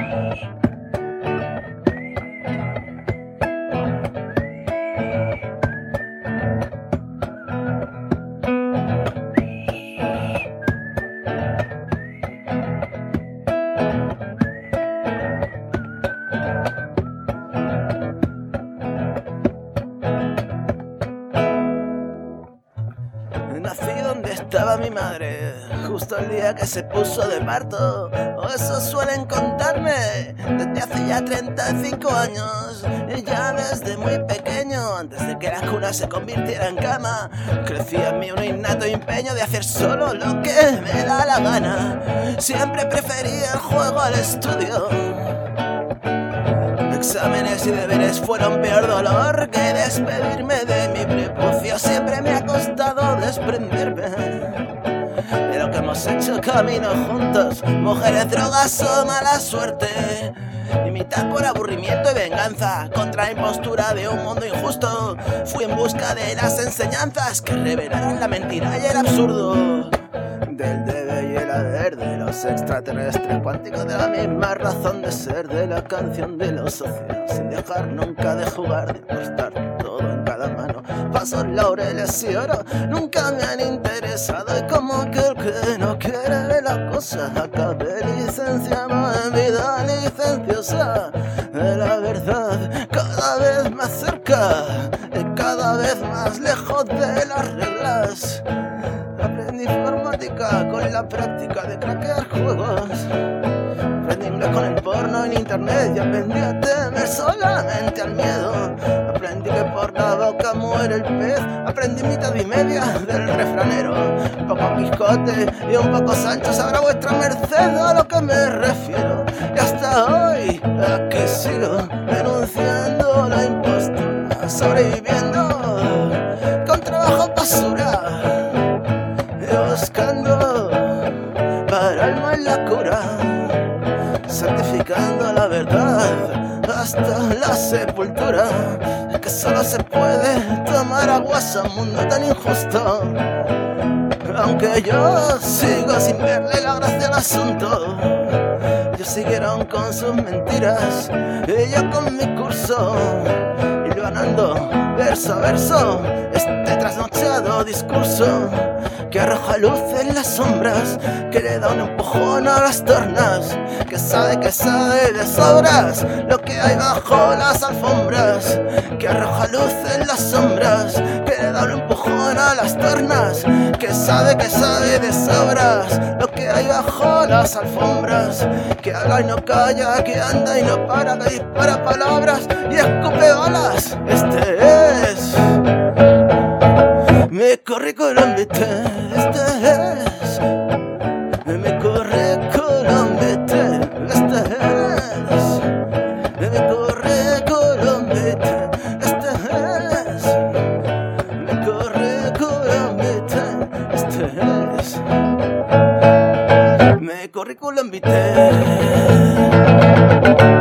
Nací donde estaba mi madre, justo el día que se puso de parto. O eso suelen contarme desde hace ya 35 años. Y ya desde muy pequeño, antes de que la cuna se convirtiera en cama, crecía en mí un innato empeño de hacer solo lo que me da la gana. Siempre prefería el juego al estudio. Exámenes y deberes fueron peor dolor que despedirme de mi prepucio. Siempre me ha costado desprenderme de lo que hemos hecho camino juntos. Mujeres, drogas o mala suerte, y mitad por aburrimiento y venganza contra la impostura de un mundo injusto. Fui en busca de las enseñanzas que revelaron la mentira y el absurdo del debe y el haber, de los extraterrestres cuánticos, de la misma razón de ser, de la canción de los socios, sin dejar nunca de jugar, de apostar todo en cada mano. Pasos, laureles y oro nunca me han interesado, y como aquel que no quiere la cosa acabe licenciado en vida licenciosa de la verdad, cada vez más cerca y cada vez más lejos de las reglas. Aprendí informática con la práctica de craquear juegos. Aprendí inglés con el porno en internet y aprendí a temer solamente al miedo. Aprendí que por la boca muere el pez. Aprendí mitad y media del refranero. Un poco Quijote y un poco Sancho, sabrá vuestra merced a lo que me refiero. Y hasta hoy aquí sigo denunciando la impostura, sobreviviendo con trabajo basura, buscando para el mal la cura, santificando la verdad hasta la sepultura. Es que solo se puede tomar aguas a un mundo tan injusto, aunque yo sigo sin verle la gracia al asunto. Ellos siguieron con sus mentiras y yo con mi curso, hilvanando verso a verso este trasnochado discurso que arroja luz en las sombras, que le da un empujón a las tornas, que sabe de sobras lo que hay bajo las alfombras, que arroja luz en las sombras, que le da un empujón a las tornas, que sabe de sobras lo que hay bajo las alfombras, que habla y no calla, que anda y no para, que dispara palabras y escupe balas. Este es mi currículum vitae, este es mi currículum vitae, este es mi currículum vitae, este es mi currículum vitae, este es mi currículum vitae.